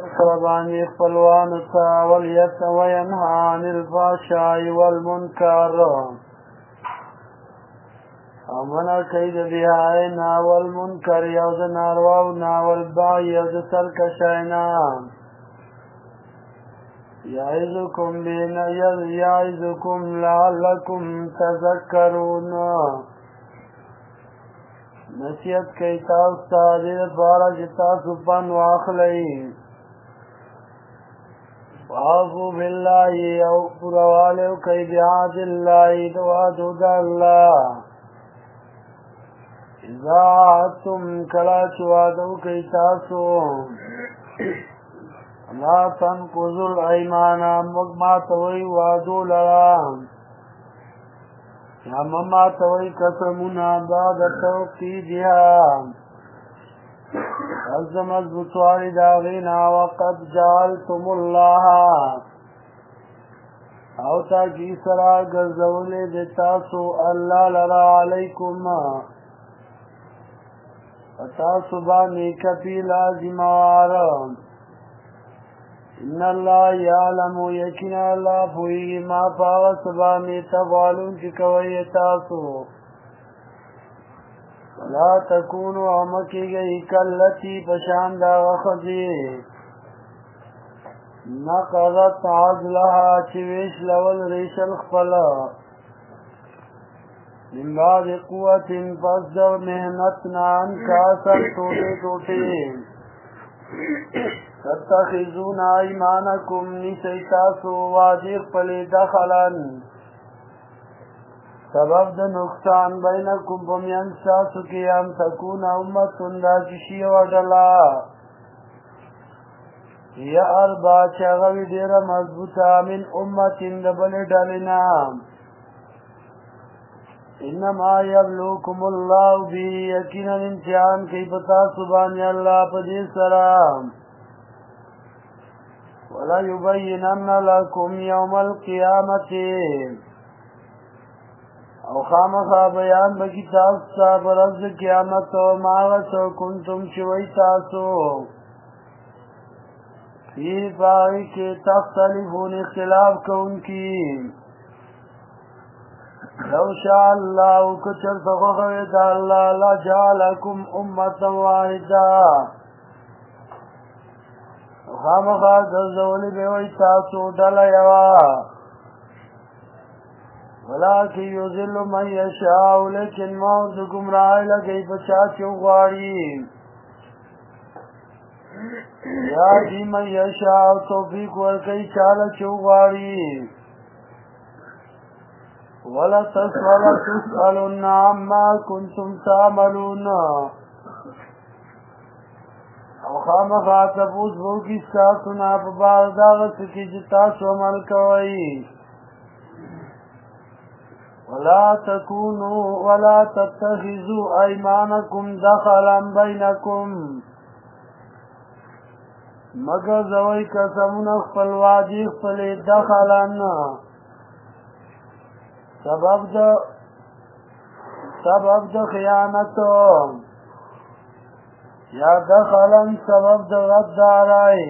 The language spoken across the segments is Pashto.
رباني خپلوانو ته وینهى عن الفحشاء والمنکر او منع کوي د بهایي نه والمنکر یو د نارواو نه والبغي یو د سرکشۍ نه یعظکم لعلکم تذکرون نصیحت کوي تاسو ته دې لپاره چې تاسو پند واخلئ وَأَعُوذُ بِاللَّهِ او پرواله کوي بعهد الله د وعدو د الله اذا عهدتم کله چې وعده کوي تاسو لا تنقضوا الأيمان ماتوي وعدو لرا یا ماتوي قسمنا بعد توقيدها از مضبوطواری داغینا وقد جعلتم الله او تاکی سرا گرزولی دتاسو اللہ لرا علیکم تاسو بانی کپی لازموار ان اللہ یعلم یکن اللہ پوئی ما پاوس بانی تفعلون چکوئی تاسو لا تکونو عمکی گئی کلتی پشاند غخزی نقضت عزلها چویش لول ریشل خپلا من بعد قوت پس در محنتنا انکاسر ٹوٹے تتخذون ایمانکم نیسیتاسو واجیق پلی دخلن سبب د نقصان بینکم پمین ساسو کی ام تکون امتن دا چشی وڈلا یا اربا چاگوی دیر مضبوطا من امتن دبل ڈلنا انما یبلوکم اللہ بی یقینا امتحان کی پتا سبحانی اللہ پدی سلام ولا یبینن لکم یوم القیامت او خامخا بیان بکی تاستا برز قیامت و ماغسو کنتم شوی تاسو فی باقی کے تختلفون اختلاف کون کی لو شاء اللہ کچر سخوخوید اللہ لجعلکم امتا واحدا خامخا دزولی بیوی تاسو ڈل یوا ولیکن یذل من یشاء لیکن موت گمراہ لگئی بچا چوغاری یا جی من یشاء توفیق ورکی چال چوغاری ولا تسألن عما کنتم تعملون او خامخا تپوس بوکی ساتنا پبار داغت کی جتا سو عمل کوئی ولا تتخذوا ايمانكم دخلا بينكم مگر زوی قسمون خپل واجی خپل دخلن سبب د خیانت یا دخلن سبب د غدارای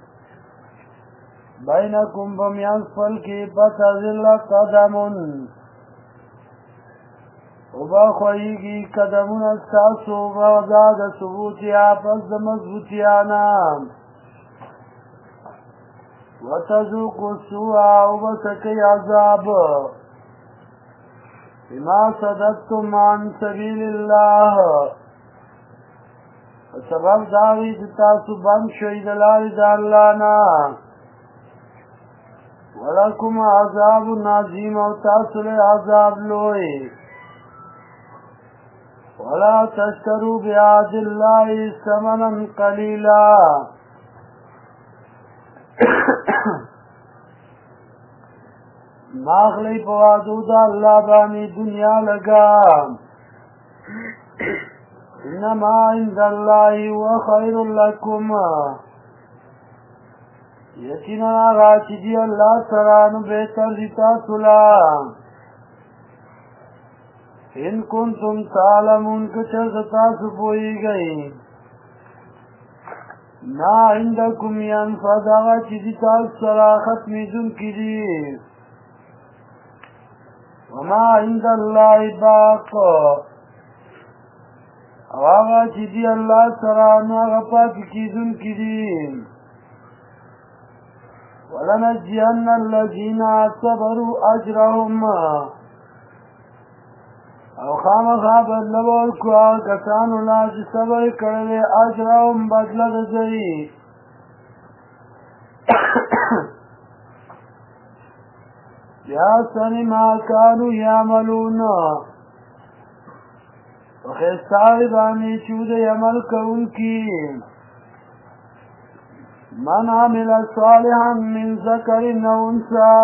بینکم بمیان خپل کی بتزل قدمون وبا خویگی قدمون استاسو وزاد ثبوتیا پس د مضبوطیانا وتذوق السوء وبسکی عذاب بما صددتم عن سبیل اللہ سبب داوی تاسو بند شوی دلاری دا اللہ نا ولکم عذاب نازیم او تاسو لے عذاب لوئی ولا تشتروا بعهد الله ثمنا قليلا ماخلی پوادو دا اللہ بانی دنیا لگا انما عند الله وخير لكم یقینا آغا چی دی اللہ سرانو بہتر دیتا سلام ان کنتم تعلمون کچر تاسو پوئی گئی نا عندکم ینفد آغا چی دی تاک سرا ختمیدون کی دی وما عند اللہ باق آغا چی دی اللہ سرا ناغا پاک کیدون کی دی ولنجین الذین صبروا اجرهم او خامخا بدله ورکو هغه کسانو لا چې صبر کړی اجرهم بدله د دوی بأحسن ما كانوا یعملون په ښایسته هغې باندې چې دوی عمل کوونکي من عمل صالحا من ذکر او انثى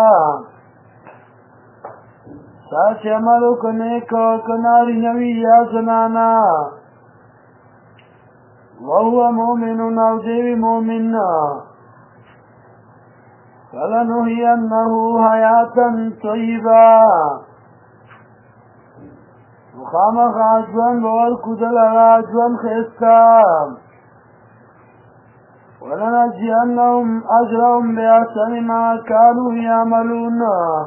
ساچ عملو کنیک کناری نوی یا زنانا وهو مومن او دیوی مومن فلنحینه حیاتا طیبا مخامخ آجوان بورکو دلغا آجوان خیستا ولنجزینهم اجرهم بأحسن ما كانوا یعملون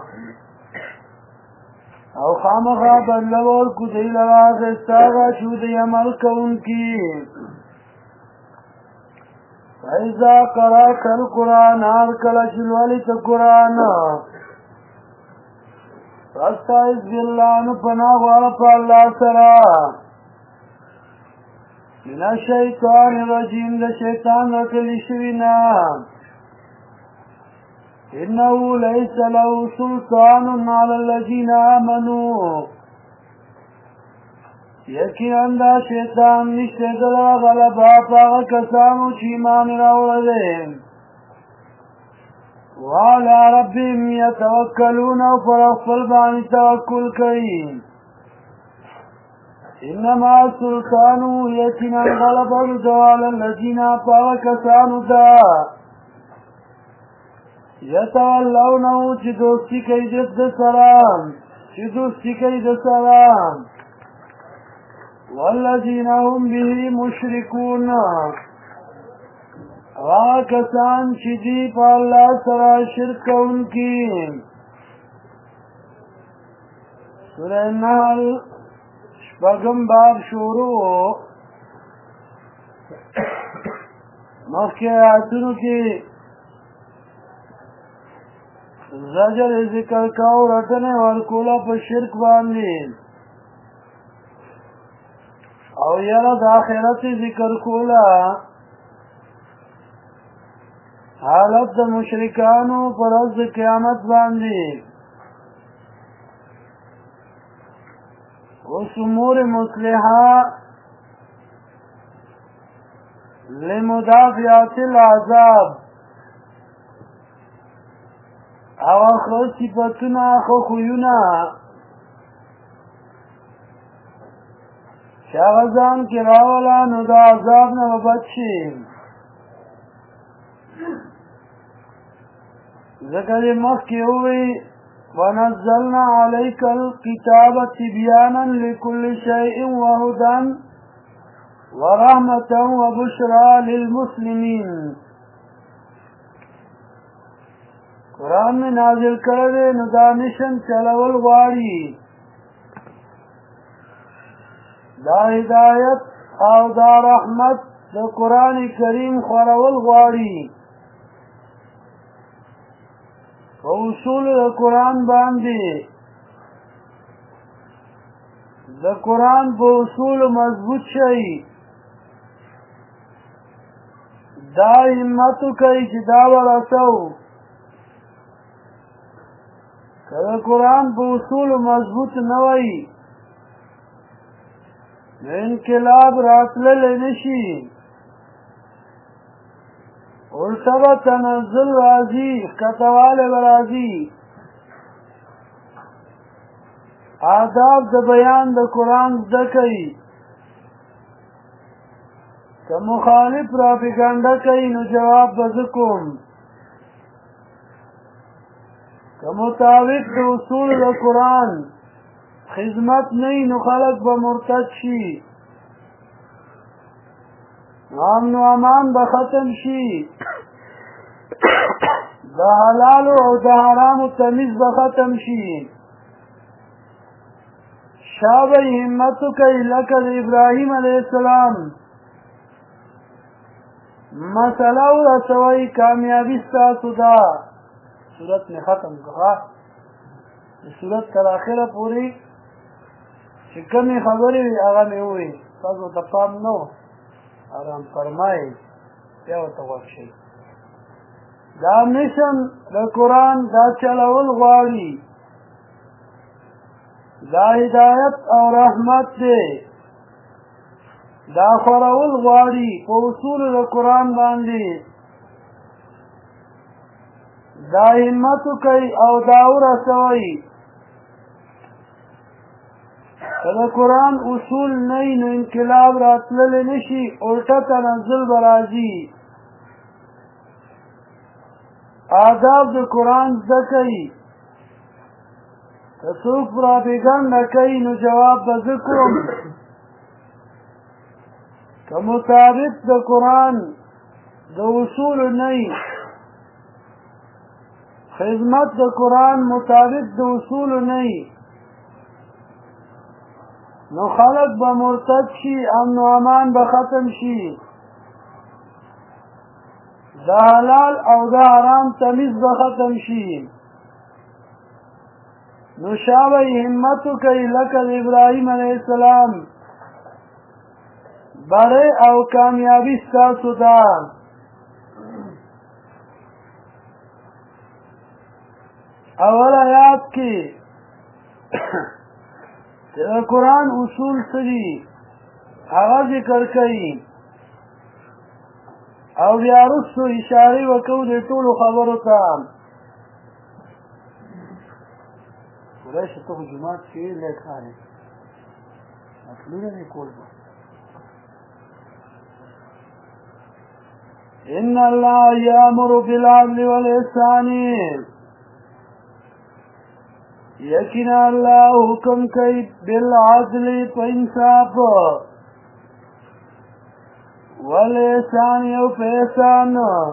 او خامخا بدله ورکو دی لرا خستاغا چو دی عمل کونکی فإذا قرأت القرآن هر کله چې لولې ته قرآن فاستعذ بالله نو پناه غواړه په الله سره من الشیطان الرجیم د شیطان راټولې شوي نه إنه ليس له سلطان على الذين آمنوا یقینا دا شیطان نشته دلته غلبه په هغه کسانو چې ایمان راوړی وعلى ربهم يتوکلون او پر خپل باندې توکل کوي انما سلطان یقینا غلبه على الذين په هغه کسانو ده یتولونه چې دوستی کوي د سره والذین هم به مشرکون هغه کسان چې دي په الله سره شرک کوونکي سورة النحل شپږم باب شروع مخکې آیاتونو کې زجر ذکر کاو رټنه ورکولا په شرک باندې او یاره د آخرت ذکر کولا حالت د مشرکانو پر ورځ قیامت باندې اوس امور مصلحه لمدافعات العذاب او خو صفتونه خو خویونه شاغزان کی راولا نو دا عذاب نه بچ شي ذکر مخی ہوئی ونزلنا عليك الكتاب تبيانا لكل شيء وهدى ورحمة وبشرى للمسلمين قرآن میں نازل کردے ندانشن چلول غاری دا ہدایت او دا رحمت دا قرآن کریم خورول غاری اصول دا قرآن باندی دا قرآن په اصول مضبوط شئی دا همتو کئی چی دا ورسو که دا قرآن په اصول مضبوط نوئی انقلاب راتلل نشی التبا تنزل رازی کتوال برازی آداب د بیان د قرآن دکی که مخالف پراپیگنڈا کئی نو جواب بزکم که مطابق د اصول د قرآن خدمت نہیں نو خلق با مرتد شی امن و امان به ختم شي د حلالو او د حرامو تمیز به ختم شي شابه همتو کوي لکه د ابراهیم علیه السلام مسئله ورسوي کامیابی ستاسو ده صورت میں ختم کړه صورت تر اخره پوری چې کومې خبرې هغه مې وویل تاسو ته پام نه آرام فرمایئ بیا ورته غوږ شئ دا مشن د قرآن دا چلول غواړي دا هدایت او رحمت دی دا خورول غواړي په اصول د قرآن باندې دا همتو کوي او دا ورسوي که د قرآن اصول نه نو انقلاب راتللی نشي الټه تنزل به راځي آداب د قرآن زده کوي که څوک پراپیګنډه کوي نو جواب به زه کوم که مطابق د قرآن د اصول نه خدمت د قرآن مطابق د اصول نه نو خلق به مرتد شي امن و امان به ختم شي د حلال او د حرام تمیز به ختم شي نو شابه همتو کوي لکه د ابراهیم علیه السلام بڑے او کامیابی ستاسو ده اول آیات کې د قرآن اصول څه دي هغه ذکر کوي او بیا وروسته اشارې وکړو د ټولو خبرو ته قریشه ته خو جومات کې لیک ښکاري مطلونه یې کول به ان الله یامر بالعدل والإحسان یقینا الله حکم کوي بالعدل په انصاف والإحسان او په احسان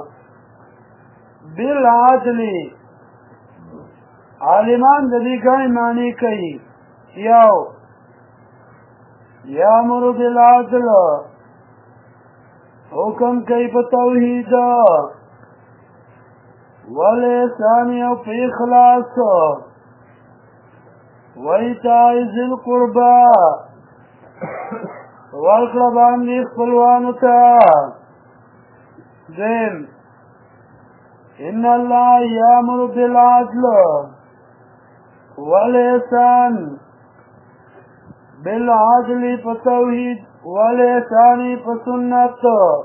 بالعدل عالمان د دې ګڼې معنی کوي یو یامر بالعدل حکم کوي په توحید والإحسان او په اخلاص وایتاء ذی القربى ورکړه باندې خپلوانو ته دیم ان الله یامر بالعدل والإحسان بالعدل په توحید والإحسان په سنت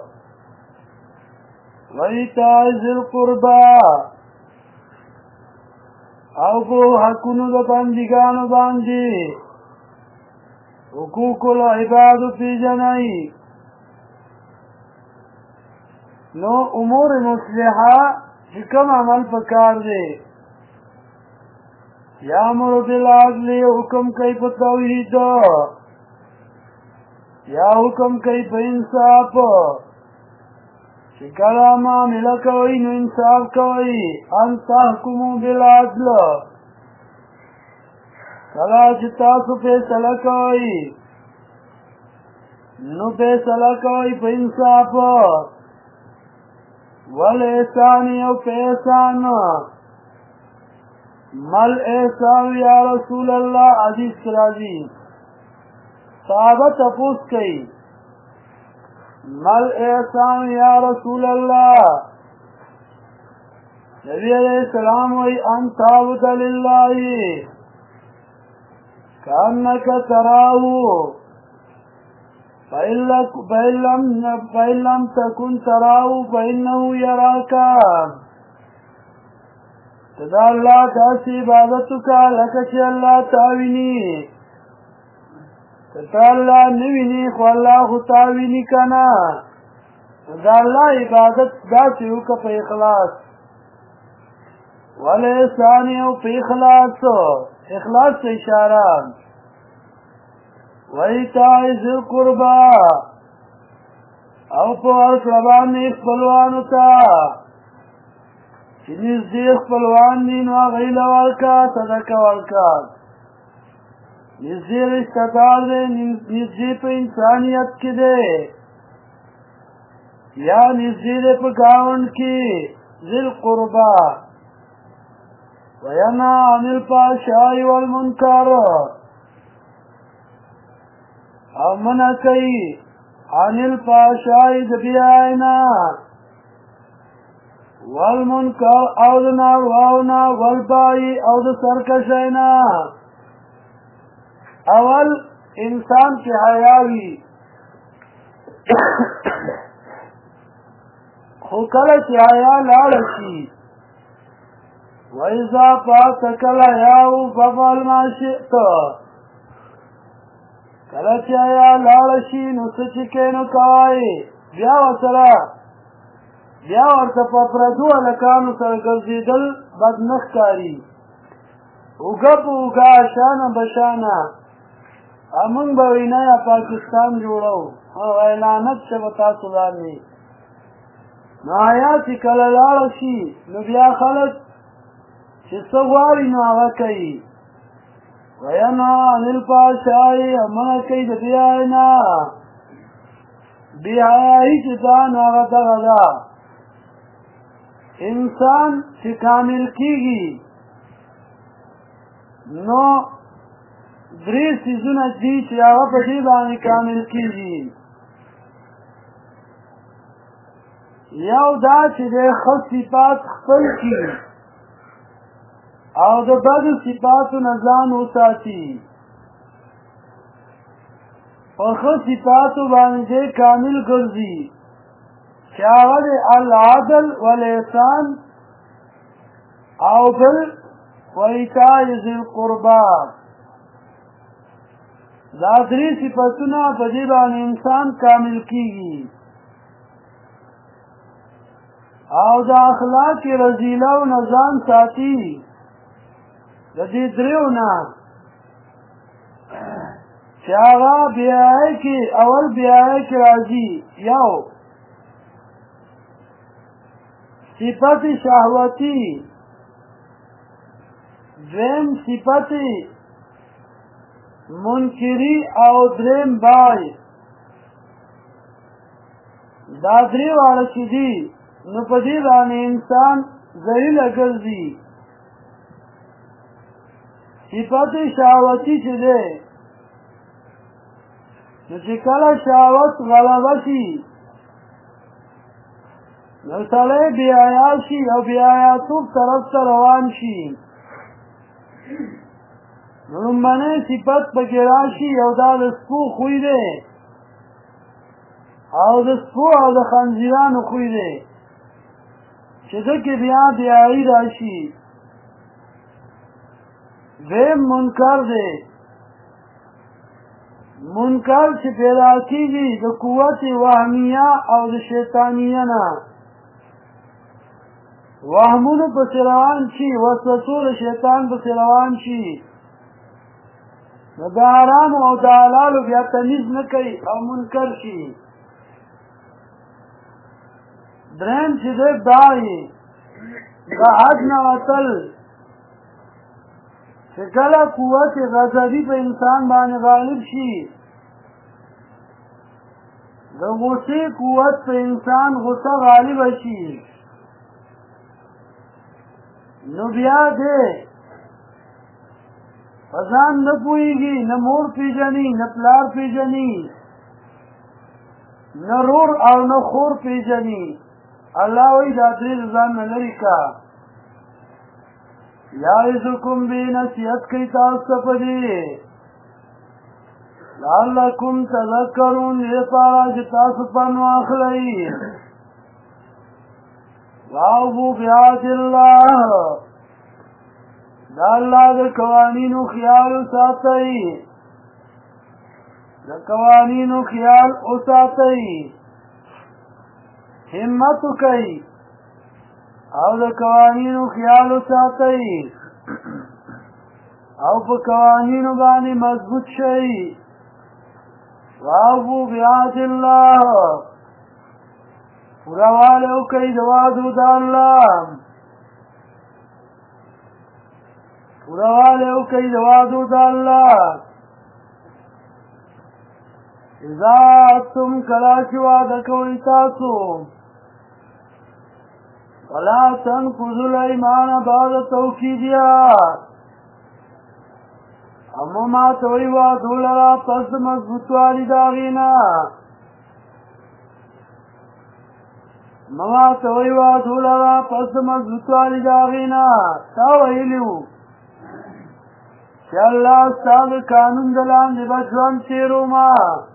وایتاء ذی القربى او په حقونو د بندګانو باندې حقوق العباد پیژنئ نو امور مصلحه چې کوم عمل پکار دی یامر بالعدل حکم کوي په توحید یا حکم کوي په انصاف چې کله معامله کوي نو انصاف کوي ان تحکموا بالعدل کله چې تاسو فیصله کوئ نو فیصله کوئ په انصاف والإحسان او په احسان مل احسان یا رسول الله حدیث راځي صحابه تپوس کوي مل احسان یا رسول الله نبی علیہ السلام وی ان تعبد لله كأنك تراه فإن لم تكن تراه فإنه يراك تدا اللہ تاسی عبادتو کا لکچی اللہ تاوینی تتا اللہ نوینی خو اللہ خو تاوینی کنا تدا اللہ عبادت داسیو کا پا اخلاص والإحسانیو پا اخلاص سے اشارہ وَإِيتَاءِ ذِي الْقُرْبَى او په ورکړه باندې خپلوانو ته چې نږدې خپلوان دي نو هغوی له ورکه صدقه ورکه نږدې رشته دار دی نږدې په انسانیت کې دی یا نږدې دی په ګاونډ کې ذی القربا وینهی عن الفحشاء والمنکر او منع کوي عن الفحشاء د بیاي نه والمنکر او د نارواو نه والبغي او د سرکشۍ نه اول انسان کی حیا وي خو کله چې حیا لاړه شي وإذا فاتك الحیاء فافعل ما شئت کله چې حیا لاړه شي نو څه چې کوې نو کوئ بیا ورته په پردو هلکانو سره ګرځېدل بد نه ښکاري اوږه په اوږه شانه بشانه موږ به وي نه یا پاکستان جوړو لعنت شه به تاسو باندې نو حیا چې کله لاړه شي نو بیا خلک چې څه غواړي نو هغه کوي وینهی عن الفحشاء او منع کوي د بیاي نه بېحیایي چې دا نو هغه دغه ده انسان چې کامل کېږي نو درې څیزونه دي چې هغه په دې باندې کامل کېږي یو دا چې د ښه صفات خپل کړي او د بدو صفاتو نه ځان وساتي په ښه صفاتو باندې کامل ګرځي چې هغه د العدل والاحسان او بل وایتاء ذی القربا دا درې صفتونه په دې باندې انسان کامل کېږي او د اخلاق رذیله او نه ځان ساتي د دې دریو نه چې هغه بیاي کې اول بیاي کې راځي یو صفت شهوتی دویم صفت منکری او دریم بای دا درې واړه چې دي نو په دې باندې انسان ذلیله ګرځي صفت شهوتی چې دی نو چې کله شهوت غلبه شي نو سړی بېحیا شي او بېحیاتوب طرف ته روان شي نو لومبنی صفت پکې راشي او دا د سپو خوی دی او د سپو او د خنزیرانو خوی دی چې ده کې بیا بېحیایي راشي دویم منکر دی منکر چې پیدا کېږي د قوت وهمیه او د شیطانیه نه وهمونو پسې روان شي وسوسو د شیطان پسې روان شي نو د حرامو او د حلالو بیا تمیز نه کوي او منکر شي دریم چې دی دای د حد نه وتل چې کله قوت غضبي په انسان باندې غالب شي د غصې قوت په انسان غصه غالب شي نو بیا دی په ځان نه پوهېږي نه مور پېژني نه پلار پېژني نه رور او نه خور پېژني الله وایي دا درې د ځان نه لرې کړه یعظکم به نصیحت کوي تاسو ته په دې لعلکم تذکرون دې لپاره چې تاسو پند واخلئ واوفوا بعهد الله دا الله د قوانینو خیال وساتئ د قوانینو خیال وساتئ همت وکئ او د قوانینو خیال وساتئ او په قوانینو باندې مضبوط شئ واوفوا بعهد الله پورواله وکړئ د وعدو د الله پورواله وکړئ د وعدو د الله اذا تم کلا چې وعده کوئ تاسو ولا تنقضوا الايمان بعد توكيدها اما ما توي وعدو لرا پس مضبوطوالی د هغې نه ما توي وعدو لرا پس مضبوطوالی د هغې نه تا ویلي وو چې الله ستا د قانون د لاندې به ژوند تېرومه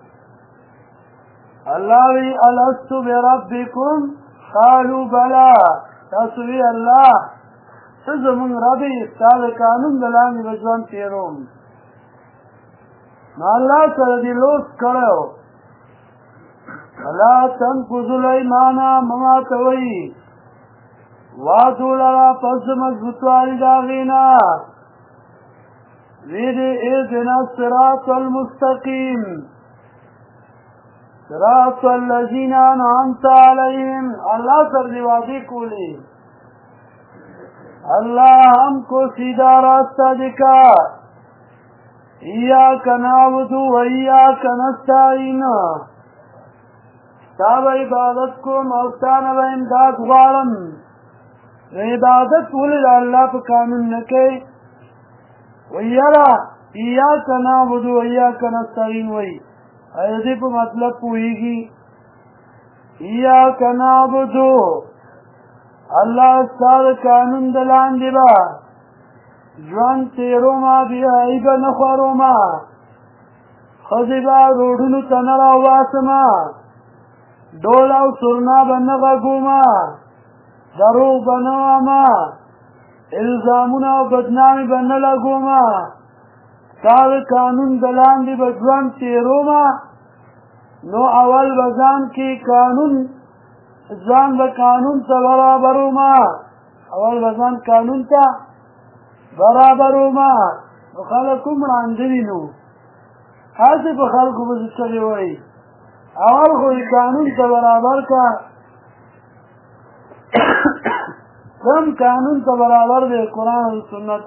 الله وی الستو بربکم قالوا بلا تاسو وی الله ته زمونږ رب یې ستا د قانون د لاندې به ژوند تېروم نو الله سره دې لوس کړی ولا تنقضوا الايمان مه ماتوئ وعدو لرا پس مضبوطوالي د هغې نه وی دې اهدنا الصراط المستقیم صراط الذین انعمت علیہم اللہ سر دی وعدے کولی اللہ ہم کو سیدھا راستہ دکھا ایاک نعبد و ایاک نستعین تاب عبادت کو موستان و امداد غارم عبادت ولد اللہ پہ قانون نکے ویرا ایاک نعبد و ایاک نستعین وی ایدی پا مطلب پوئیگی ایاک نعبدو اللہ استاد قانون دلان دیبا جوان تیرو ما بیا ایبا نخوارو ما خزیبا روڈنو تنرا واسما دولا و سرنا بنغگو ما دروغ بنوا ما الزامونا و بدنامی بنلگو ما تار قانون دلان دی بجوان تیرو ما نو اول بزان کی قانون ځان به قانون ته برابرو ما اول بزان قانون ته برابرو ما نو خلک هم ړانده وي نو هسې په خلکو پسې څلې وایي اول خو یې قانون ته برابر کا کم قانون ته برابر دی قرآن او سنت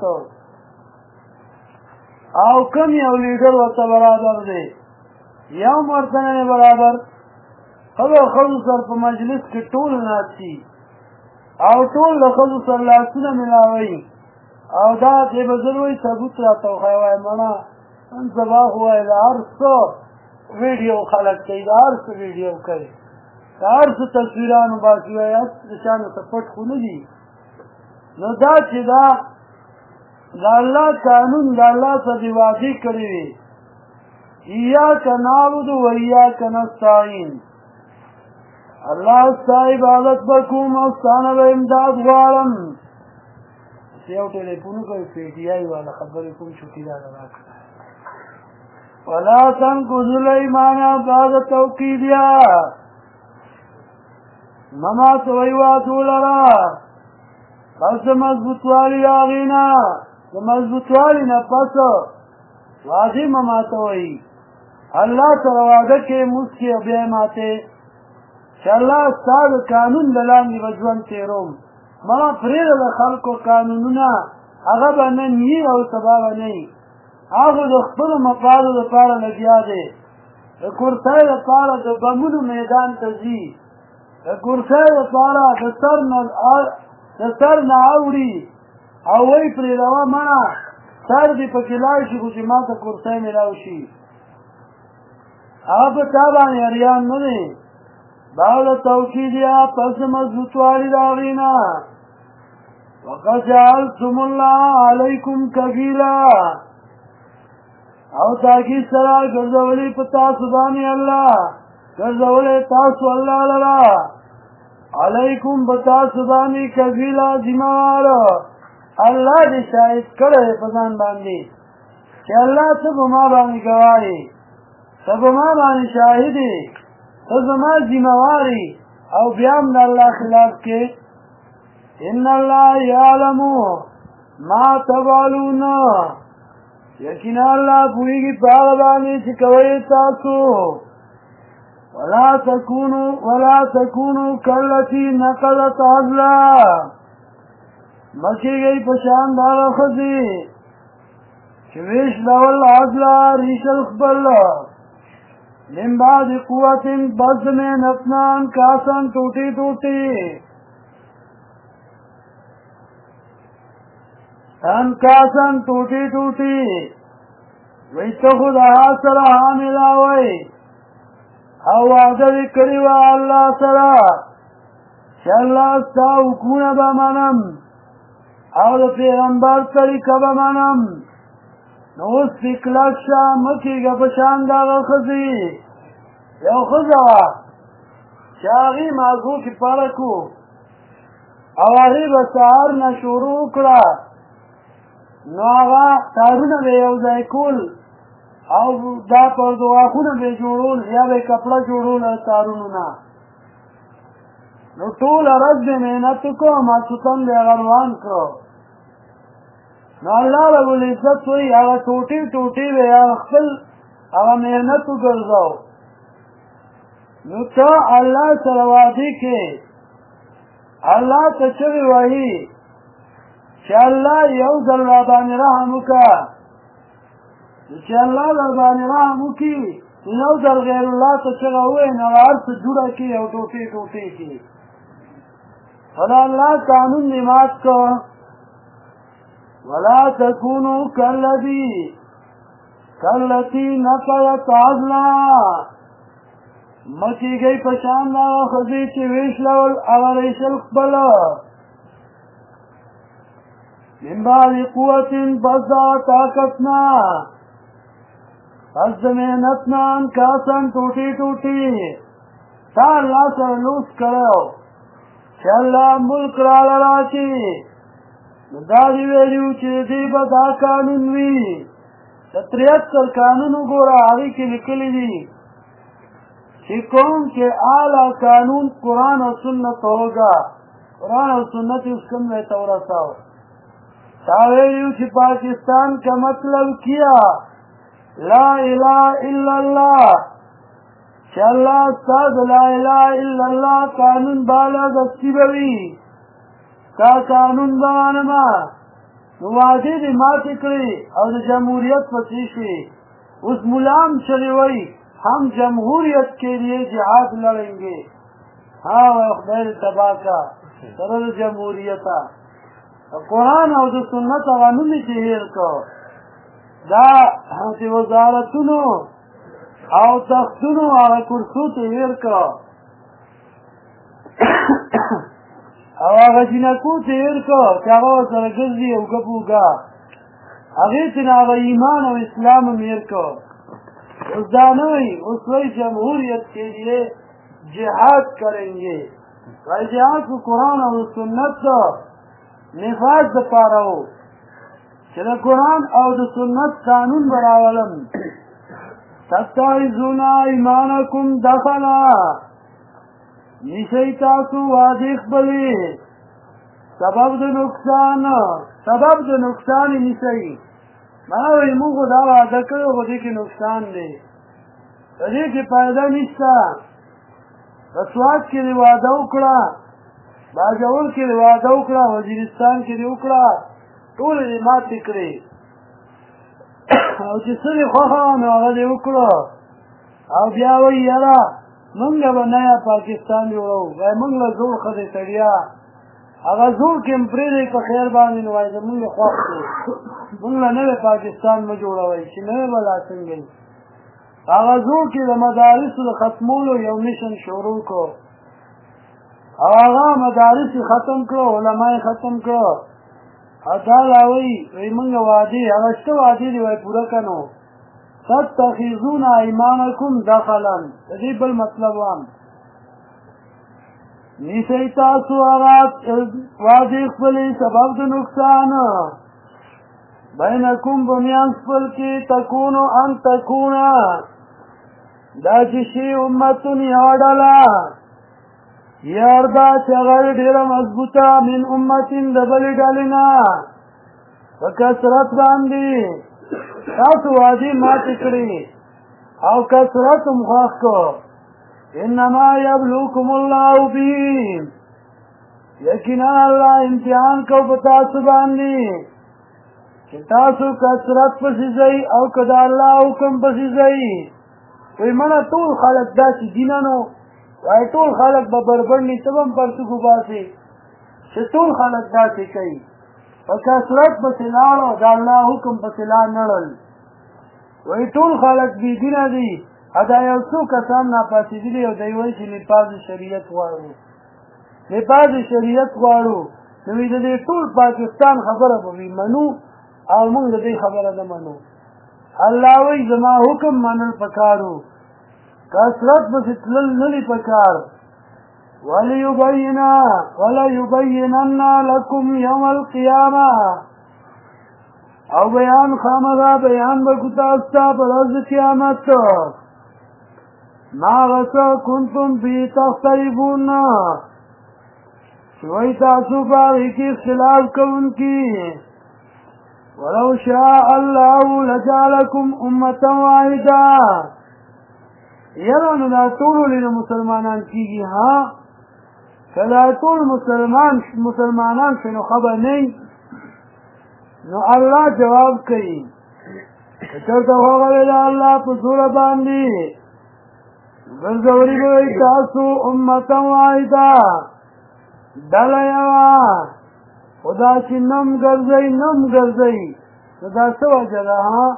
او کم یو لیډر ورته برابر دی یو ورته نه برابر خبر خلو سر په مجلس کې ټول ناستي او ټول له خلو سر لاسونه ملاوي او دا دې بزر وایي ثبوت راته وښیه وایي مړه نن سبا خو وایي د هر څه ویډیو خلک کوي د هر څه ویډیو کوي د هر څه تصویرانو باسي وایي هر څه د شانو څه پټ خو نه دي نو دا چې دا د الله قانون د الله څخه دې وعدې کړې وي ایاک نعبد و ایاک نستعین الله ستا عبادت بکوم او ستانه به امداد غواړم یو ټلیفون کوي پی ټی آی والا خبرې کوم چوکیدار راکړه ولا تنقضوا الايمان بعد توكيدها مما توي وعدو لرا پس مضبوطوالی آغینا مضبوطوالی نا پس وعدی مما توي اللہ سره وعده کې مسکی بیا ماته چې الله ستاسو قانون دلاندې به ژوند تېروم ما پرېږده د خلکو قانونونه هغه به نن وي او سبا به نه وي هغه د خپلو مفادو دپاره لګیا دی د کرسۍ دپاره د بمونو میدان ته ځي د کرسۍ دپاره د سر نه اوړي او وایي پرېږدوه مړه سر دې پکې لاړ شي خو چې ما ته کرسۍ میلاو شي هغه په تا باندې اریان نه دی بعد توکیدیا پس مضبوطوالی د هغې نه وقد جعلتم الله علیکم کفیلا او تاکید سره ګرځولی په تاسو باندې الله ګرځولی تاسو الله لره علیکم په تاسو باندې کفیلا ذمہوار الله دې شاهد کړی په ځان باندې چې الله ته په ما باندې ګواهي ته په ما باندې شاهد یې ته زما ذمہواري او بیا هم د الله خلاف کې ان الله یعلم ما تفعلون یقینا الله پوهېږي په هغه باندې چې کوئ تاسو ولا تكونوا كالتي نقضت عزلا مکی گئی پشان داغا خزی چویش لول عزلا ریشل خبر من بعد قوت بزد میں نفنان کاسن ٹوٹی ٹوٹی کاسن ٹوٹی ٹوٹی وی تو خود آسر حاملہ وی او وعده کړی و الله سره چې الله ستا حکمونه به منم او د پیغمبر طریقه به منم نو اوس دې کلک شه مه کېږه په شان د هغه ښځې یو ښځه وه چې هغې مازغو کې پړک و او هغې به سهار نه شروع کړه نو هغه تارونه به یو ځای کول او دا پر دواخونه به جوړول یا به کپړه جوړول تارونو نه نو ټوله ورځ به محنت وکړو ماخوستن به هغه روان کړو نو الله رب العزت وایي هغه ټوټې ټوټې به هغه خپل هغه محنت وګرځاو نو ته الله سره وعدې کې الله ته چغې وایي چې الله یو ځل راباندې رحم وکړه چې الله در باندې رحم وکړي یو ځل غیر الله ته چغه ووایي نو هغه هر څه جوړه کړي او ټوټې ټوټې کړي خدا الله قانون دې مات کړه ولا تكونوا كالتي نقضت عزلا مکی گئی پشان دا خزی چی ویش لول اغریشل خبل من بعد قوت بزا طاقتنا از محنتنا انکاسن ٹوٹی ٹوٹی تا اللہ سر لوس کرو چی اللہ ملک را لرا چی دا دی ویلیو چی دی با دا قانون وی 73 قانونو گورا آگی کی لکلی دی چی کون کے اعلی قانون قرآن و سنت ہوگا قرآن و سنت اس کم میں تورسا ہو تا ویلیو چی پاکستان کا مطلب کیا لا الہ الا اللہ چی اللہ استاد لا الہ الا اللہ قانون بالا دستی بوی تا قانون بوانما نوازی دی ماتی کری او دی جمہوریت پسیشی اس ملام چلی وی ہم جمہوریت کے لیے جہاد لڑیں گے ہاں خیر تباہ کا سرل جمہوریتا قرآن او دی سنت قانونی چہیر کو دا دی وزارتونو او تختونو آغا کرسو تهیر کا او آغا جنکو تهیر کا که آغا سرگرزی او گپوگا اغیتن آغا ایمان و اسلام میر کا اس دانوی اس وی جمہوریت کے لیے جہاد کریں گے و جہاد کو قرآن و سنت نفاذ دپارا ہو چلا قرآن او د سنت قانون براولم تتعیزون ایمانکم دخلا نیسی تاسو واضح بلی سبب د نقصان نیسی مانوی مونگو دا وعده کرو خودی که نقصان دی خودی که پایده نیستا رسوات که دی وعده اکڑا باجول که دی وعده اکڑا وزیرستان که دی اکڑا ټول دې ماتې کړې او چې څه دې خوښه وه نو هغه دې وکړو او بیا وایي یاره موږ به نیا پاکستان جوړوو وایي موږ له زوړ ښه دی سړیا هغه زوړ کې هم پرېږدئ په خیر باندې نو وایي زمونږ خوښ دی موږ له نوی پاکستان مه جوړوئ چې نوی به لا څنګه وي هغه زوړ کې د مدارسو د ختمولو یو میشن شروع کړو او هغه مدارس یې ختم کړو علما یې ختم کړو ادالا وی منگا وعدی اغشت وعدی دی وی پورا کنو تتخذون ایمانکم دخلا دی بل مطلب وام نیسی تاسو آغات وعدی خپلی سبب دو نقصان بینکم بمیان خپل کی تکونو ان تکونا دا چشی امتون یادلا یاردا چغل ډیر مضبوطه من امتین دبل ډالینا وکثرت باندې تاسو وادي مات کړی او کثرت مخاخ کو انما یبلوکم الله به یقینا الله امتحان کو پتا سبحانه چې تاسو کثرت پسې ځئ او کدا الله حکم پسې ځئ وی منا ټول خلق داسې دینانو وای ټول خلق به بربنډي تبم پرتګو باسي چې ټول خلق داسې کوي په کثرت پسې لاړو دا الله حکم پسې لا نړل وی ټول خلق بی دینه دي ادا یو څو کسان ناپاسې دي او دوی وایي چې نفاذ شریعت غواړو نفاذ شریعت غواړو نو دې ټول پاکستان خبره به وي منو او موږ دې خبره نه منو الله وی زما حکم منل پکارو کثرت پسې تلل نه پکار وليبينن لكم يوم القيامه او بیان خامغا بیان بکتا استا پر از قیامت ما غصا کنتم بی تختریبون شوئی تاسو باغی کی اختلاف کون کی ولو شاء الله لجعلكم امتا واحدا یرانو دا طولو لینا مسلمانان کی ہاں کلا طول مسلمانان شنو خبر نہیں نو الله جواب کوي چرته هغه الله په زور باندې ګرځوري وي تاسو امته واحده دلیا خدا چې نم ګرځي دا څه وجه ها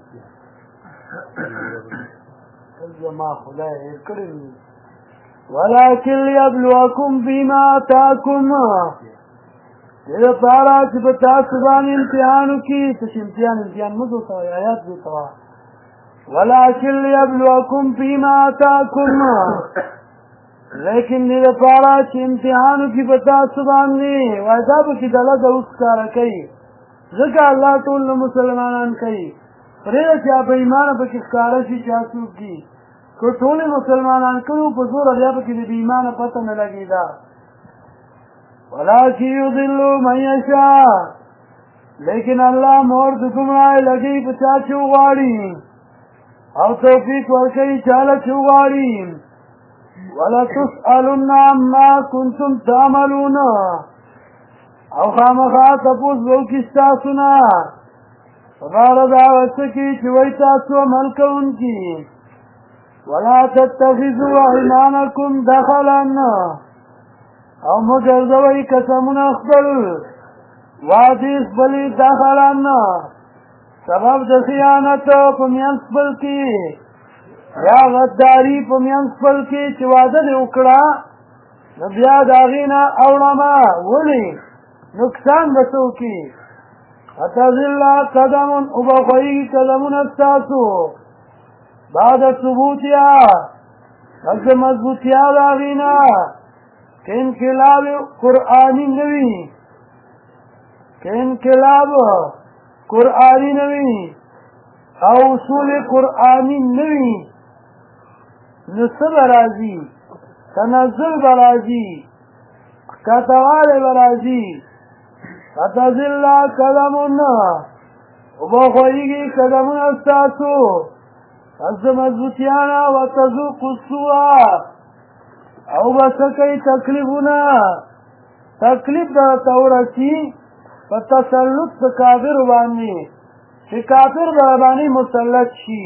زما خدای کړی ولكن ليبلوكم بما آتاكم یہ پارا چې په تاسو باندې امتحانو کې چې امتحان مزو ته آیات دي توا ولكن ليبلوكم فيما آتاكم لیکن دې پارا چې امتحانو کې په تاسو باندې وایدا به کې دلا د اوس کار کوي ځکه الله ټول مسلمانان کوي پرې چې په ایمان په کې کار شي تاسو کې کو ټول مسلمانان کوي په زور بیا په کې د ایمان پته نه لګیدا ولكن يضل من يشاء لیکن الله مور د ګمړای لګي په چا چې وغواړي او توفیق ورکوي چاله چې وغواړي ولا تسألن عما كنتم تعملون او خامخا تپوس وکړي تاسو نه غار دا وسکی چې وای تاسو عمل کوونکی ولا تتخذوا ايمانكم دخلا او مجرزوی قسمون اخبر وادیس بلی داخلان سبب د خیانت پمیانس بل کی یا غداری پمیانس بل کی چې واده دې وکړه نو بیا داغینا اوړما ولی نقصان بسو کی اتذل قدم وبخوی قدمون استاسو بعد ثبوتیا از مضبوطیا داغینا انقلاب قرآنی نوی او اصول قرآنی نوی نصب برازی تنزل برازی کتوال برازی فتزل قدمون وبخویگی قدمون استاسو از مضبوطیانا و تذوق السوء او بسکی تکلیفونا تکلیف دا تورسی پا تسلط دا کافر بانی چه کافر دا بانی مسلط شی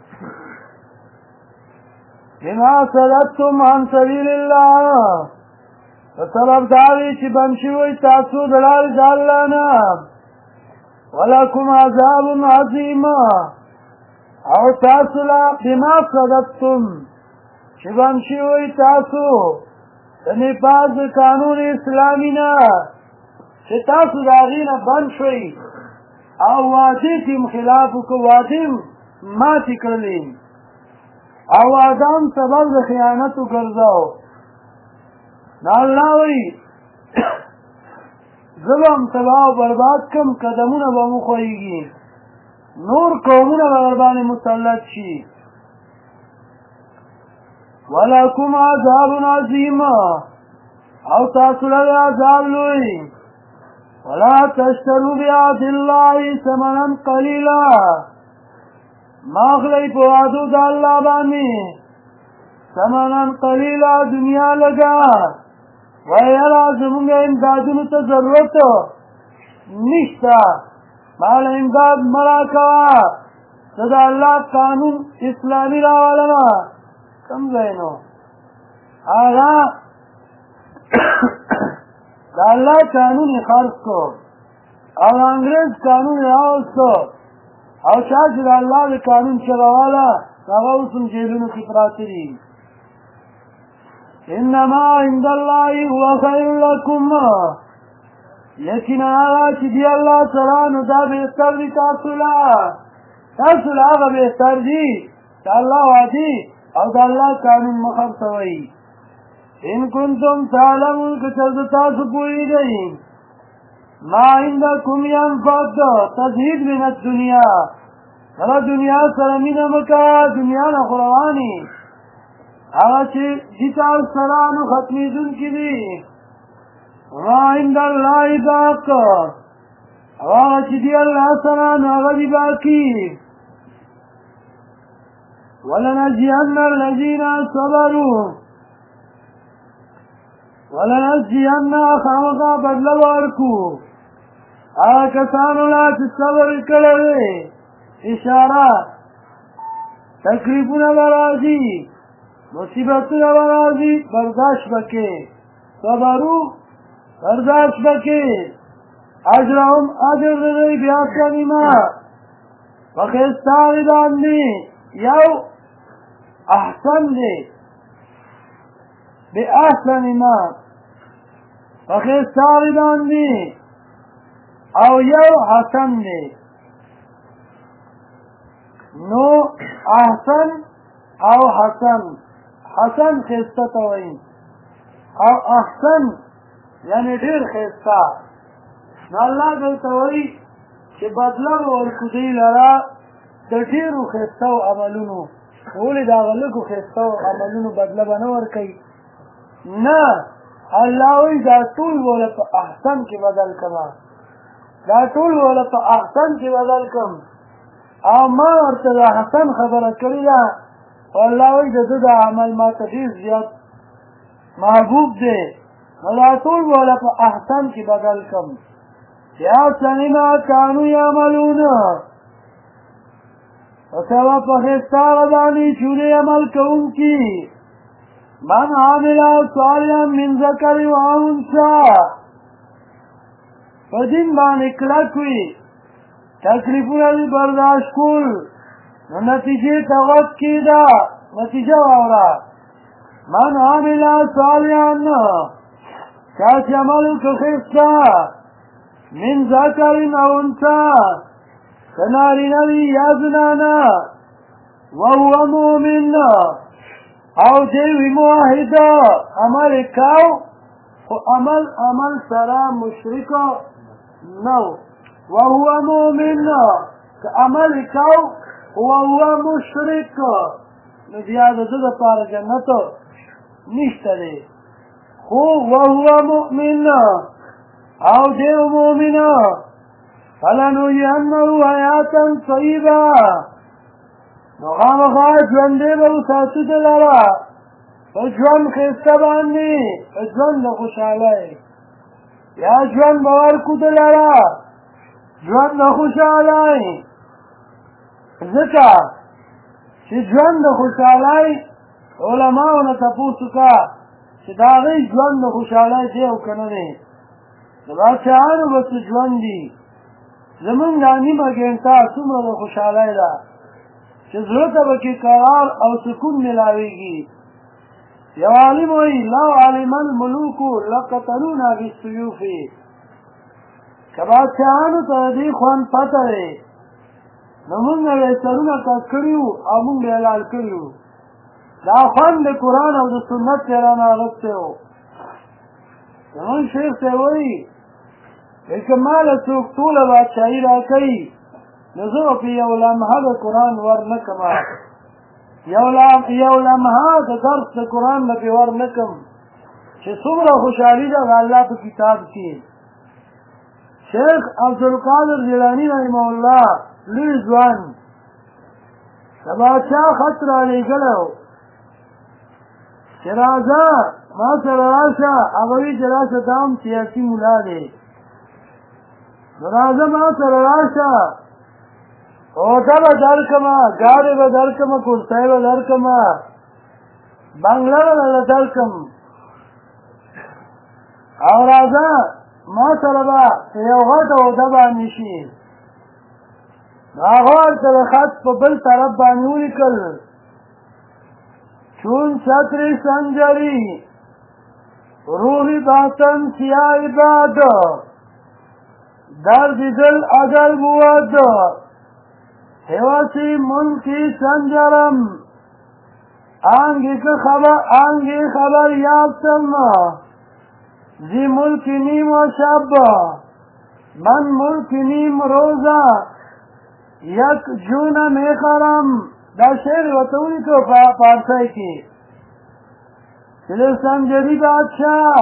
بما صددتم عن سبیل اللہ فطلب داوی چه بمشوی تاسو دلال جالانا ولکم عذاب عظیم او تاسو لا بما صددتم شبان شوی تاسو نفاذ قانون اسلامی نا چه تاسو داغینا بند شوی او وعده تیم خلافو که وعده ماتی کرلیم او آدم سبب دا خیانتو کرزاو نا اللہ وی زبم تباو برباد کم قدمون بامو خوئیگی نور قومون بغربان مسلط شی ولکم عذاب عظیم او تاسو له عذاب لوی ولا تشتروا بعهد الله ثمنا قليلا ما غلی په وعدو د الله باندې ثمنا قلیلا دنیا لگا ویرا زمونږ امدادونو ته ضرورت نشته مال امداد مرا کوا زه د الله قانون اسلامي راولمه کوم ځای نو هغه د الله قانون یې خرڅ کړو او د انګرېز قانون یې راوستو او چا چې د الله د قانون چلواله هغه اوس هم جیلونو کې پراته دي انما عند الله هو خیر لکم یقینا هغه چې دی الله سره نو دا بهتر دي تاسو له هغه بهتر دي چې الله وعدي او د الله قانون مه خرڅوئ ان کنتم تعلمون که چېرته تاسو پوهېږئ ما عندکم ينفد تزهید من الدنیا هغه دنیا سره مینه مه کوه دنیا نه خو روانې هغه چې دي تاسو سره نو ختمېدونکي دي ما عند الله باق هغه چې دي الله سره نو هغه دي باقي ولنجزين الذين صبروا ولنجزين خامخا بدله ورکو هغه کسانو لا چې صبر کړی اشاره تکلیفونه به راځي مصیبتونه به راځي برداشت وکړي صبرو برداشت وکړي اجرهم اجر د دوی بیا کلمه په ښایسته باندې یو احسن دی بأحسن ما په ښایسته باندې او یو حسن دی نو احسن او حسن حسن ښایسته ته وایي او احسن یعنې ډېر ښایسته نو الله دلته وایي چې بدله به ورکړو دوی لره د ډېرو ښایستو عملونو ولې د هغه لږو ښایستو عملونو بدله به نه ورکوي نه الله وایي دا ټول وله په احسن کې بدل کړه دا ټول وله په احسن کې بدل کړم او ما ورته د حسن خبره کړې ده او الله وایي د ده د عمل ما ته ډېر زیات محبوب دی نو دا ټول وله په احسن کې بدل کړم بأحسن ما كانوا يعملون وسبب په ښایسته هغه باندې چې دوی عمل کوونکي من عمل صالحا من ذکر و انثى په دین باندې کلک وي تکلیفونه دې برداشت کول نو نتیجې ته غوږ کېږده نتیجه واوره من عمل صالحا چا چې عمل وکړه ښایسته من ذکر او انثى که نارینه وي یا زنانه وهو مؤمن او دی وي موحده عمل یې کو خو عمل سره مشرک نه وهو مؤمن که عمل یې کو وهو مشرک نو بیا د ده دپاره جنت نشته دی خو وهو مؤمن او دی مؤمنه فلنحيينه حیاتا طیبه نو خامخا ژوندی به وساتو ده لره په ژوند ښایسته باندې په ژوند د خوشحالۍ یا ژوند به ورکو ده لره ژوند د خوشحالۍ ځکه چې ژوند د خوشحالۍ علماو نه تپوس وکړه چې د هغوی ژوند د خوشحالۍ دی او که نه دی د باچایانو به څه ژوند دي زمونږ دا نیمه ګنټه څومره د خوشحالۍ ده چې زړه ته به کې قرار او سکون میلاویږي یو عالم وایي لو علم الملوک لقتلونا بالسیوف که بادشاهانو ته د دې خوند پته دی نو مونږ به یې سرونه کټ کړي وو او مونږ به یې لال کړي وو دا خوند د قرآن او د سنت یې رانه اخیستی و زمونږ شیخ صاحب وایي که ماله څوک ټوله بادشاهي راکوي نو زه به په یو لمحه د قرآن ور نه کړم یو لمحه د درس د قرآن به پرې ور نه کړم چې څومره خوشحالي ده د الله په کتاب کې شیخ عبدالقادر جیلاني رحمه الله لوی ځوان د بادشاه خط رالېږلی و چې راځه ما سره راشه. هغه وایي چې راشه دا هم سیاسي ملا دی، نو راځه ما سره راشه، اوټه به درکړمه، ګاډۍ به درکړمه، کرسۍ به درکړمه، بنګله به درله درکړم، او راځه ما سره به یو غټه اوده باندې شي. هغه ورته د خط په بل طرف باندې ولیکل چون چتر سنجری روحی باطن سیاه باد درد دل اگر بود حواسی ملکی سنجرم آنگی خبر یافتم زی ملکی نیم و شب من ملکی نیم روزه یک جون میخرم. دا شعر ورته ولیکو په فارسی کې چې د سنجري بادشاه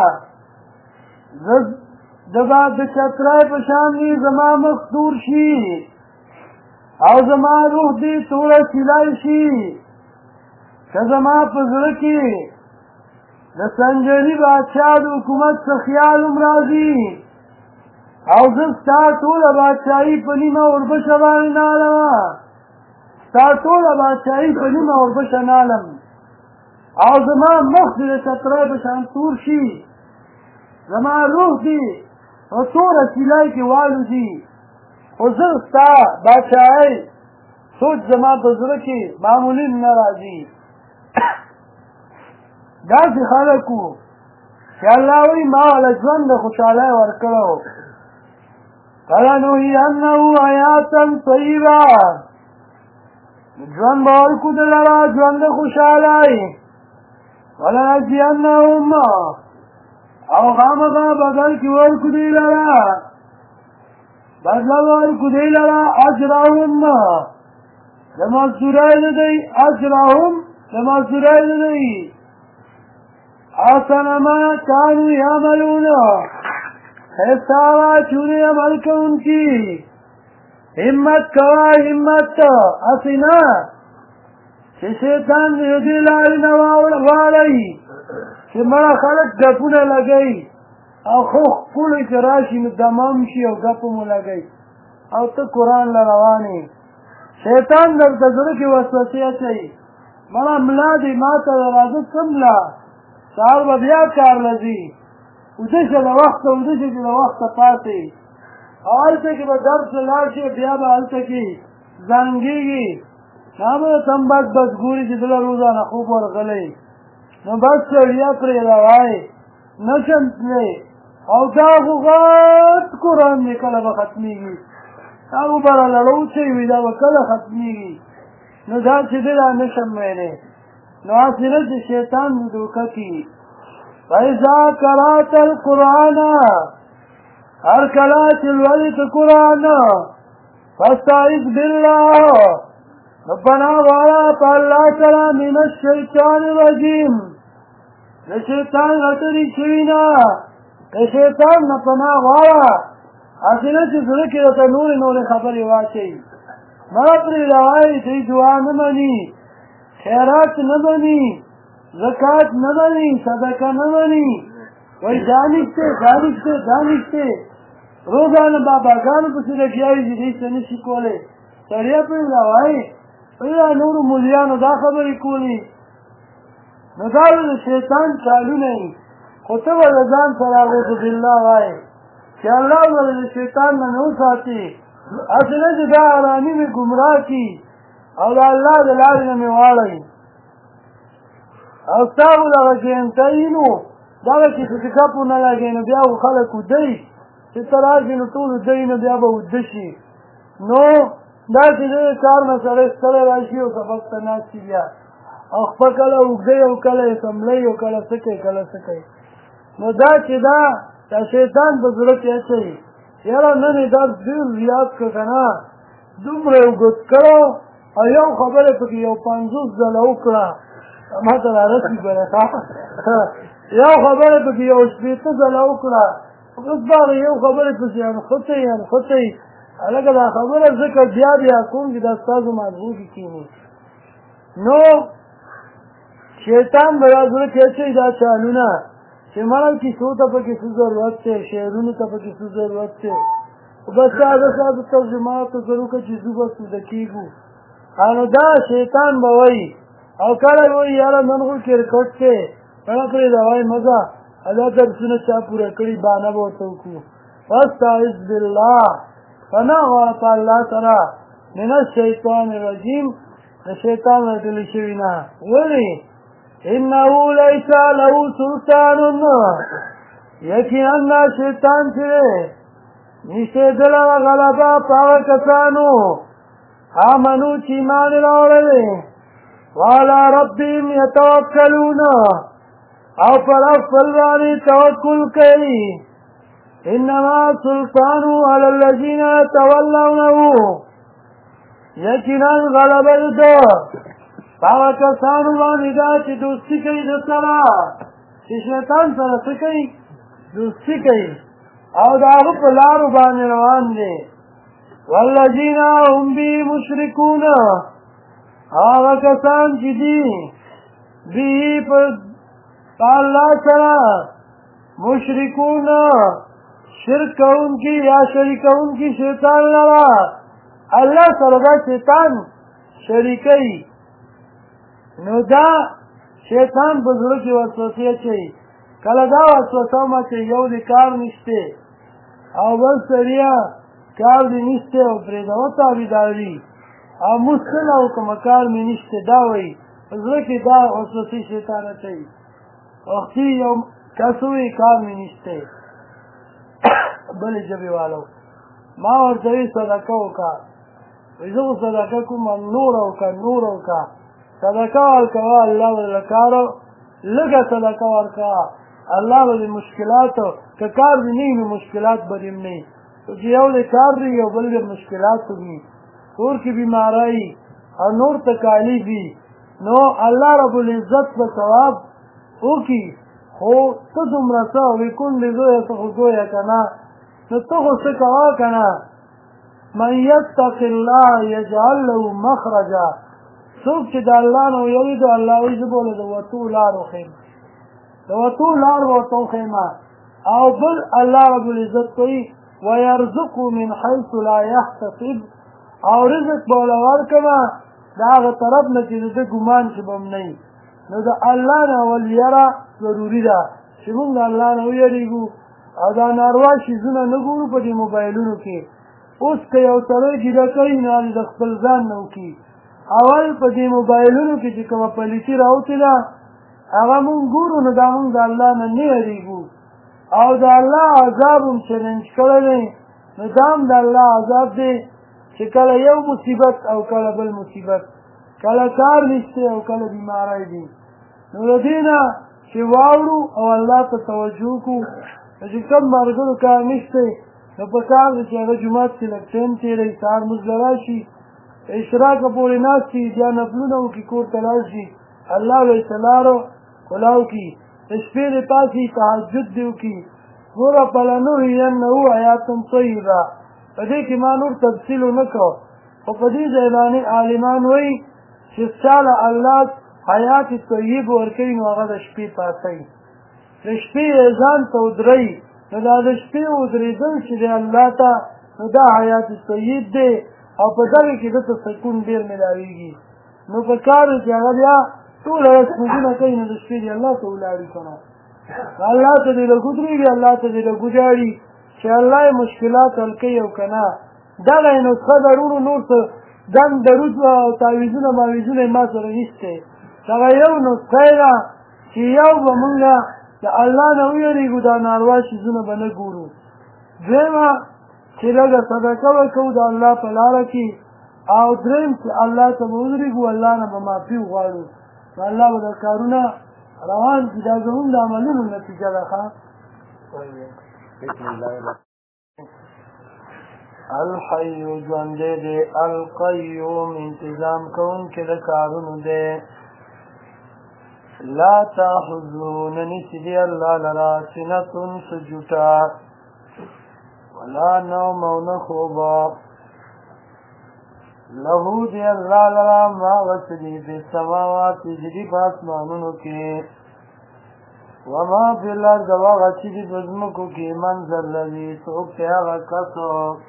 د چترۍ په شان دي زما مخ تور شي او زما روح دې توره سیلای شي که زما په زړه کې د سنجري بادشاه د حکومت څه خیال هم راځي او زه ستا ټوله بادشاهي په نیمه وربشه باندې نالمه، ستا ټوله بادشاهي په نیمه وربشه نالم او زما مخ دې د چترۍ په شان تور شي، زما روح دې په توره سیلۍ کې والوځي، خو زه ستا بادشاهۍ سوچ زما په زړه کې معمولي نه راځي. داسې خلک وو چې الله وایي ما واله ژوند د خوشحالۍ ورکړی و. فلنحینه حیاتا طیبه، ژوند به ورکړو ده لره ژوند د خوشحالۍ. ولنجزینهم او خامخا بدل کې ورکړو دوی لره، بدله به ورکړو دوی لره اجرهم د مزدورۍ د دوی، اجرهم د مزدورۍ د دوی احسن ما کانوا یعملون، خیسته هغه چې دوی عمل کوونکي. همت کوه همت، هسې نه چې شیطان د دې لارې نه واړئ چې مړه خلک ګپونه لګوي او خو ښکلو کې راشي نو دمام شي او ګپه مو لګوي او ته قرآن له روان یې. شیطان درته زړه کې وسوسې اچوي، مړه ملا دې ما ته راځه څه ملا، سهار به بیا کار له ځي، وده شه له وخته، وده شه چې له وخته پاتې، او هلته کې به درس ته لاړ شي، بیا به هلته کې زنګېږي، دا به ته هم بس ګوري چې دله روزانه خوب ورغلی، نو بس سړیا پرې روایې نه شم تللی. او دا خو غټ قرآن دی کله به ختمېږي، دا خو به را لړوچی وي، دا به کله ختمېږي، نو دا چې دی دا نه شم ویلی. نو هسې نه چې شیطان دې دوکه کړي. فاذا قرأت القرآن، هر کله چې لولې ته قرآن، فاستعذ بالله، نو پناه غواړه په الله سره من الشیطان الرجیم، د شیطان غټرې شوي نه، د شیطان نه پناه غواړه. هسې نه چې زړه کې درته نورې خبرې واچوي، مړه پرېږده وایي دوی دعا نه مني، خیرات نه مني، زکات نه مني، صدقه نه مني، وایي دا نشته دا نشته دا نشته، روزانه باباګانو پسې لګیا وي چې دوی څه نشي کولی. سړیا پرېږده وایي دا نورو مولیانو دا خبرې کولي، نو دا به د شیطان چالونه وي، خو ته به د ځان سره اعوذ بالله وایې چې الله به د شیطان نه نه وساتي. هسې نه چې دا ارامي مې ګمراه کړي او د الله د لارې نه مې واړوي. او ستا خو دغه ګینټۍ نو دغه چې ګپو نه لګوي نو بیا خو خلک ودی چې ته راشې نو ټول ودی نو بیا به وده شي. نو داسې د کار نه سړی ستړی راشي او سبق ته ناست شي بیا او خپه کله اوږدی او کله یې سملۍ او کله څه کوي کله څه کوي. نو دا چې دا شیطان په زړه کې اچوي یاره نن یې درس ډېر زیات کړه که نه، دومره یې اوږد کړو او یو خبره پکې یو 50 ځله وکړه، ما ته را رسېږي یو خبره پکې یو 80 ځله وکړه، اوس باغې یو خبرې پسې انخوتئ هلکه دا خبره ځکه بیا کوم چې دا ستاسو مغزو کې کښېني. نو شیطان به زړه کې اچوي دا چالونه چې مړه کیسو ته پکې څه ضرورت دی شعرونو ته پکې څه ضرورت دی بس ساده ترجماتو ضرور که چې زو بس د کېږو نو دا شیطان به وایي او کله به وایي یاره نن خو کرکټ دی کله پرې دا وایي مزه دا درسونه چا پوره کړي بانه به ورته وکړو واستعذ بالله پناه غواړه په الله سره من الشیطان الرجیم د شیطان راټولې شوي نه ولې انه لیس له سلطان یقینا شیطان چې نشته دلته غلبه په هغه کسانو آمنو چې ایمان یې راوړلی وعلى ربهم یتوکلون او پر خپل باندې توکل کوي انما سلطان على الذين يتولونه یقینا غلبه ده هغه کسانو باندې دا چې دوستي کوي د سره چې شیطان سره څه کوي دوستي کوي او د هغه په لارو باندې روان دي والذین هم به مشرکون هغه کسان چې دي به په الله سره مشرکون شرک کوونکي یا شریک کوونکي شیطان لره الله سره دا شیطان شریکوي نو دا شیطان په زړه کې وسوسې اچوي کله دا وسوسه ما چې یو دې کار نشته او بل سړیا کار دې نشته او پرېږده وتابعداري او مسکل او کومه کار مې نشته دا وایي په زړه کې دا وسوسې شیطان اچوي وختي یو کس وایي کار مې نشته بلې ژبې والو ما ورته وایي صدقه وکړه وایي زه خو صدقه کوم نور وکړه صدقه ورکوه الله به لکارو لږه صدقه ورکوه الله به د مشکلاتو که کار دې نه وي نو مشکلات به دې نه وي چې یو دې کار دی یو بل دې مشکلات وي کور کې بیماری او نور تکالیف وي نو الله رب العزت به ثواب وکړي خو ته دومره څه وکون دې زویه څه خو زویه که نه نو ته خو څه کوه که نه من یتق الله یجعل له مخرجا څوک چې د الله نه ویریږي الله وایي زه به له د وتو لار وښیم د وتو لار به ورته وښیم او بل الله رب العزت وایي ویرزقو من حیث لا یحتسب او رزق به له ورکړمه د هغه طرف نه چې د ده ګمان چې به م نه وي نو د الله نه اول یره ضروري ده چې مونږ د الله نه ویریږو او دا ناروا شیزونه نه ګورو په دې موبایلونو کې اوس که یو سړی ګیله کوي نو د خپل ځان نه وکړي اول په دې موبایلونو کې چې کومه پلیتي راوتې ده هغه مونږ ګورو نو دا مونږ د الله نه نه یریږو او د الله عذاب هم چلنج کړی دی نو دا هم د الله عذاب دی چې کله یو مصیبت او کله بل مصیبت کله کار نشته او کله بیماری دي نو د دې نه چې واورو او الله ته توجه کړو چې کوم ملګرو کار نشته نو په کار دی چې هغه جومات کې لږ ټایم تېروي سهار مونځ له راشي اشراقه پورې ناست وي بیا نفلونه وکړي کور ته لاړ شي الله به یې لارو کلاو کړي د شپې دې پاڅي تهجد دې وکړي ګوره فلنحینه حیاتا طیبه په دې کې ما نور تفصیل ونه کړو خو په دې ځای باندې عالمان وایي چې چا له الله حیات طیب ورکوي نو هغه د شپې پاڅوي د شپې یې ځان ته ودروي نو دا د شپې ودرېدل چې دی الله ته نو دا حیات طیب دی او په دغه کې دته سکون ډېر ملاویږي نو په کار چې هغه بیا ټوله ورځ لمونځونه کوي نو د شپې دې الله ته ولاړي که نه الله ته دې لږ ودرېږي الله ته دې لږ وجاړي چې الله یې مشکلات حل کوي او که نه دغه یې نسخه ده وروڼو نور څه دم درود او تعویضونه ماویضونه یې ما سره نشته دغه یو نسخه یې ده چې یو به مونږ د الله نه ویرېږو دا ناروا شیزونه به نه ګورو دویمه چې لږه صدقه ورکوو د الله په لاره کې او درېیم چې الله ته به ودرېږو الله نه به معافي وغواړو نو الله به دا کارونه روان کړي دا زموږ د عملونو نتیجه ده ښه الحی ژوندی دی القیوم انتظام کوونکی د کارونو دی لا تاخذو ننیسی دی الله لرا سنتون سجوتا ولا نوم او نه خوبا لہو دی اللہ لرا ما غسدی فی السماوات جدی پاسمانونو کی وما فی الارض وغسدی بزمکو کی منظر لذی سوکتے آغا کسو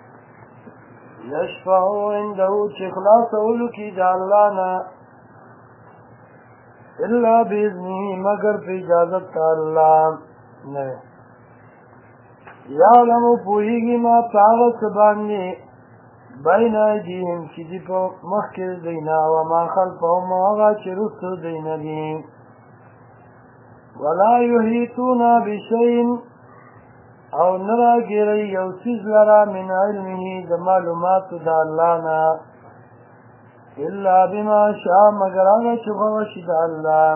یشفعو اندہو چی خلاص اولو کی دا اللہ نا الا بیزنی مگر پی اجازت تا اللہ نوے یعلمو پوہیگی ما پاغت باندی بین ایدیهم چی دی پا مخکر دینا وما خلفهم آغا چی رستو دینا دیم ولا یحیطونا بشین او نرا گیری یو سیز لرا من علمه دا معلومات دا اللہ نا الا بما شاء مگر آغا چی خوشی دا اللہ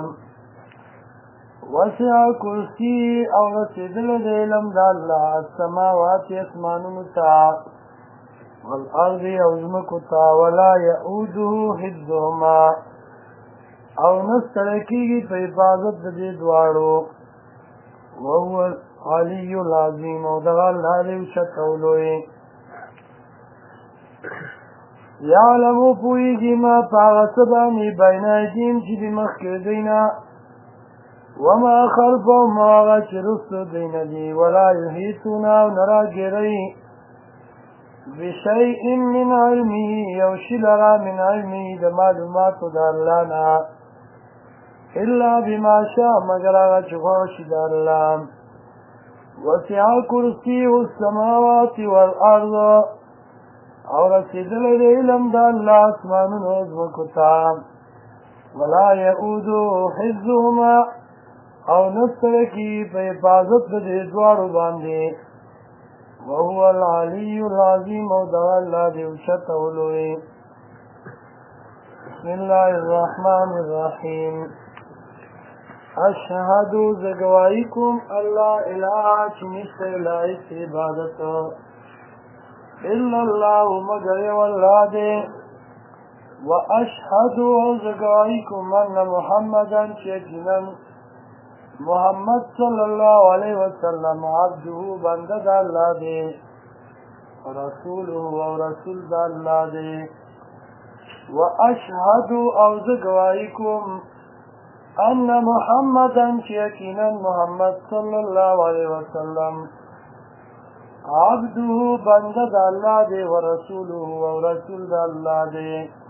وسع کرسی او رسیدل دا علم دا اللہ السماوات اسمانون تا والارض اوزمکو تا ولا یعوده حفظهما او نسترکیگی پا حفاظت دی دوارو وهو العلی العظیم او دغال نالیو شکولوی یعلمو پویگی ما پاغسبانی بین ایدیم چی دی مخکر دینا وما خلفهم آغا چی رستو دینا دی ولا یحیطونا و نرا گیرئی بشیء من علمه یوشی لرا من علمه دا معلومات دا اللہ نا الا بما شاء مگر آغا چخوشی دا اللہ وسع کرسیه السماوات والارض او رسیدل دا علم دا اللہ اسمانون ازمکتا ولا یعودو حفظهما او نسترکی پا حفاظت دا دوارو باندے وهو العلی العظیم او دغا اللہ دیوشت اولوی بسم اللہ الرحمن الرحیم اشہدو زگوائیکم اللہ الہ چنشت الہی سے عبادت الا اللہ مگر واللہ دے واشہدو زگوائیکم ان محمدا چیکنن محمد صلی اللہ علیہ وسلم عبدہ بندہ دا اللہ دے رسولہ و رسول دا اللہ دے واشہد اوز گوائیکم ان محمدا یقینا محمد صلی اللہ علیہ وسلم عبدہ بندہ دا اللہ دے و رسولہ و رسول دا اللہ دے